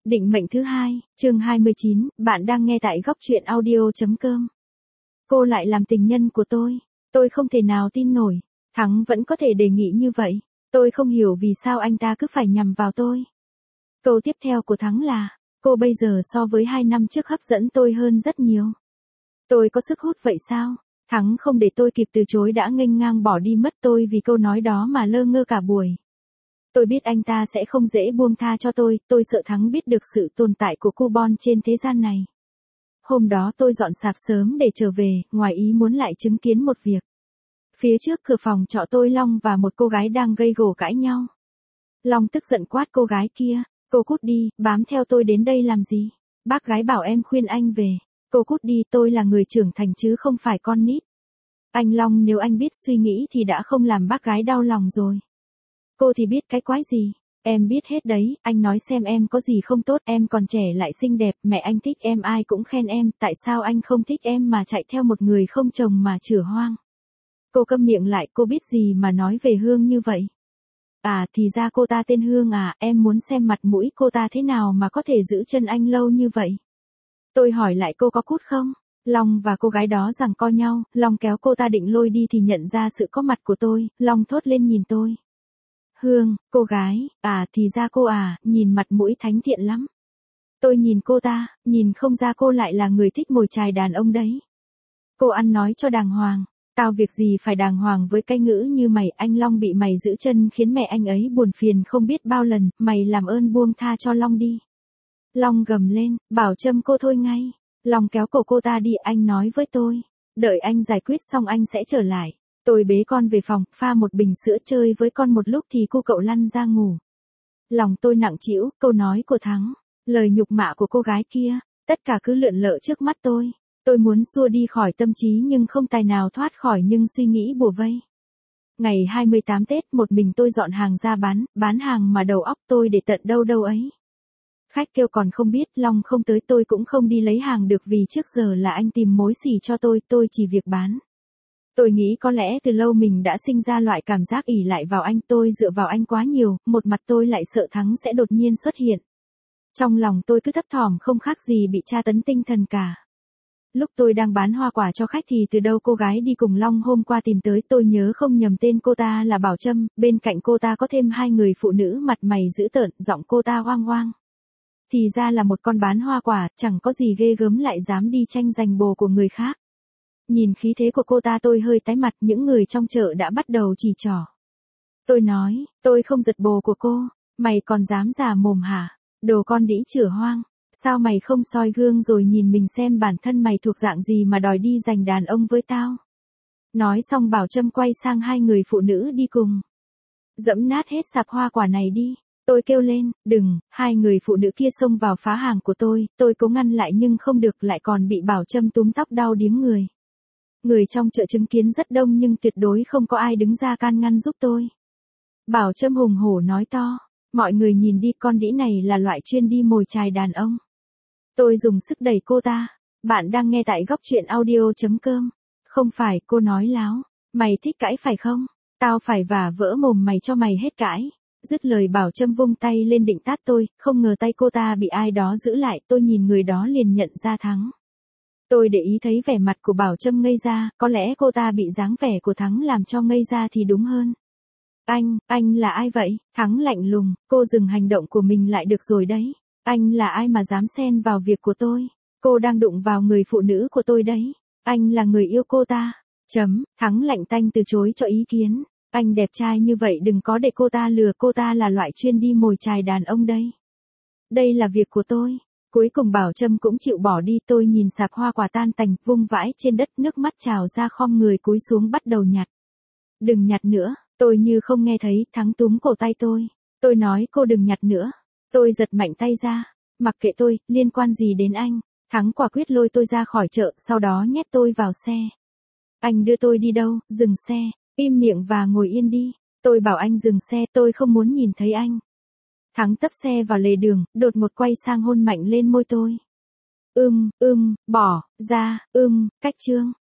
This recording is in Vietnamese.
Định mệnh thứ hai, chương 29, bạn đang nghe tại góc truyện audio.com. Cô lại làm tình nhân của tôi không thể nào tin nổi, Thắng vẫn có thể đề nghị như vậy, tôi không hiểu vì sao anh ta cứ phải nhằm vào tôi. Câu tiếp theo của Thắng là, cô bây giờ so với 2 năm trước hấp dẫn tôi hơn rất nhiều. Tôi có sức hút vậy sao? Thắng không để tôi kịp từ chối đã nghênh ngang bỏ đi mất, tôi vì câu nói đó mà lơ ngơ cả buổi. Tôi biết anh ta sẽ không dễ buông tha cho tôi sợ Thắng biết được sự tồn tại của coupon trên thế gian này. Hôm đó tôi dọn sạp sớm để trở về, ngoài ý muốn lại chứng kiến một việc. Phía trước cửa phòng trọ tôi, Long và một cô gái đang gây gổ cãi nhau. Long tức giận quát cô gái kia, cô cút đi, bám theo tôi đến đây làm gì? Bác gái bảo em khuyên anh về. Cô cút đi, tôi là người trưởng thành chứ không phải con nít. Anh Long, nếu anh biết suy nghĩ thì đã không làm bác gái đau lòng rồi. Cô thì biết cái quái gì, em biết hết đấy, anh nói xem em có gì không tốt, em còn trẻ lại xinh đẹp, mẹ anh thích em ai cũng khen em, tại sao anh không thích em mà chạy theo một người không chồng mà chửa hoang. Cô câm miệng lại, cô biết gì mà nói về Hương như vậy. À thì ra cô ta tên Hương à, em muốn xem mặt mũi cô ta thế nào mà có thể giữ chân anh lâu như vậy. Tôi hỏi lại cô có cút không? Long và cô gái đó giằng co nhau, Long kéo cô ta định lôi đi thì nhận ra sự có mặt của tôi, Long thốt lên nhìn tôi. Hương, cô gái, à thì ra cô à, nhìn mặt mũi thánh thiện lắm. Tôi nhìn cô ta, nhìn không ra cô lại là người thích mồi chài đàn ông đấy. Cô ăn nói cho đàng hoàng, tao việc gì phải đàng hoàng với cái ngữ như mày, anh Long bị mày giữ chân khiến mẹ anh ấy buồn phiền không biết bao lần, mày làm ơn buông tha cho Long đi. Long gầm lên, bảo Trâm cô thôi ngay. Long kéo cổ cô ta đi, anh nói với tôi, đợi anh giải quyết xong anh sẽ trở lại. Tôi bế con về phòng, pha một bình sữa chơi với con một lúc thì cô cậu lăn ra ngủ. Lòng tôi nặng trĩu, câu nói của Thắng, lời nhục mạ của cô gái kia, tất cả cứ lượn lờ trước mắt tôi. Tôi muốn xua đi khỏi tâm trí nhưng không tài nào thoát khỏi những suy nghĩ bủa vây. Ngày 28 Tết một mình tôi dọn hàng ra bán hàng mà đầu óc tôi để tận đâu đâu ấy. Khách kêu còn không biết, Long không tới tôi cũng không đi lấy hàng được vì trước giờ là anh tìm mối xỉ cho tôi chỉ việc bán. Tôi nghĩ có lẽ từ lâu mình đã sinh ra loại cảm giác ỷ lại vào anh, tôi dựa vào anh quá nhiều, một mặt tôi lại sợ Thắng sẽ đột nhiên xuất hiện. Trong lòng tôi cứ thấp thỏm không khác gì bị tra tấn tinh thần cả. Lúc tôi đang bán hoa quả cho khách thì từ đâu cô gái đi cùng Long hôm qua tìm tới, tôi nhớ không nhầm tên cô ta là Bảo Trâm, bên cạnh cô ta có thêm 2 người phụ nữ mặt mày dữ tợn, giọng cô ta oang oang. Thì ra là một con bán hoa quả, chẳng có gì ghê gớm lại dám đi tranh giành bồ của người khác. Nhìn khí thế của cô ta tôi hơi tái mặt, những người trong chợ đã bắt đầu chỉ trỏ. Tôi nói, tôi không giật bồ của cô, mày còn dám giả mồm hả? Đồ con đĩ chửa hoang, sao mày không soi gương rồi nhìn mình xem bản thân mày thuộc dạng gì mà đòi đi giành đàn ông với tao? Nói xong Bảo Trâm quay sang 2 người phụ nữ đi cùng. Dẫm nát hết sạp hoa quả này đi. Tôi kêu lên, đừng, 2 người phụ nữ kia xông vào phá hàng của tôi cố ngăn lại nhưng không được, lại còn bị Bảo Trâm túm tóc đau điếng người. Người trong chợ chứng kiến rất đông nhưng tuyệt đối không có ai đứng ra can ngăn giúp tôi. Bảo Trâm hùng hổ nói to, mọi người nhìn đi, con đĩ này là loại chuyên đi mồi chài đàn ông. Tôi dùng sức đẩy cô ta, bạn đang nghe tại góc truyện audio.com. Không phải, cô nói láo, mày thích cãi phải không? Tao phải vả vỡ mồm mày cho mày hết cãi. Dứt lời Bảo Trâm vung tay lên định tát tôi, không ngờ tay cô ta bị ai đó giữ lại, tôi nhìn người đó liền nhận ra Thắng. Tôi để ý thấy vẻ mặt của Bảo Trâm ngây ra, có lẽ cô ta bị dáng vẻ của Thắng làm cho ngây ra thì đúng hơn. Anh là ai vậy? Thắng lạnh lùng, cô dừng hành động của mình lại được rồi đấy. Anh là ai mà dám xen vào việc của tôi? Cô đang đụng vào người phụ nữ của tôi đấy. Anh là người yêu cô ta. Thắng lạnh tanh từ chối cho ý kiến. Anh đẹp trai như vậy đừng có để cô ta lừa, cô ta là loại chuyên đi mồi chài đàn ông đây. Đây là việc của tôi. Cuối cùng Bảo Trâm cũng chịu bỏ đi, tôi nhìn sạp hoa quả tan tành, vung vãi trên đất, nước mắt trào ra, khom người cúi xuống bắt đầu nhặt. Đừng nhặt nữa, tôi như không nghe thấy, Thắng túm cổ tay tôi. Tôi nói cô đừng nhặt nữa. Tôi giật mạnh tay ra. Mặc kệ tôi, liên quan gì đến anh. Thắng quả quyết lôi tôi ra khỏi chợ, sau đó nhét tôi vào xe. Anh đưa tôi đi đâu? Dừng xe. Im miệng và ngồi yên đi. Tôi bảo anh dừng xe, tôi không muốn nhìn thấy anh. Thắng tấp xe vào lề đường, đột một quay sang hôn mạnh lên môi tôi. Bỏ, ra, cách chương.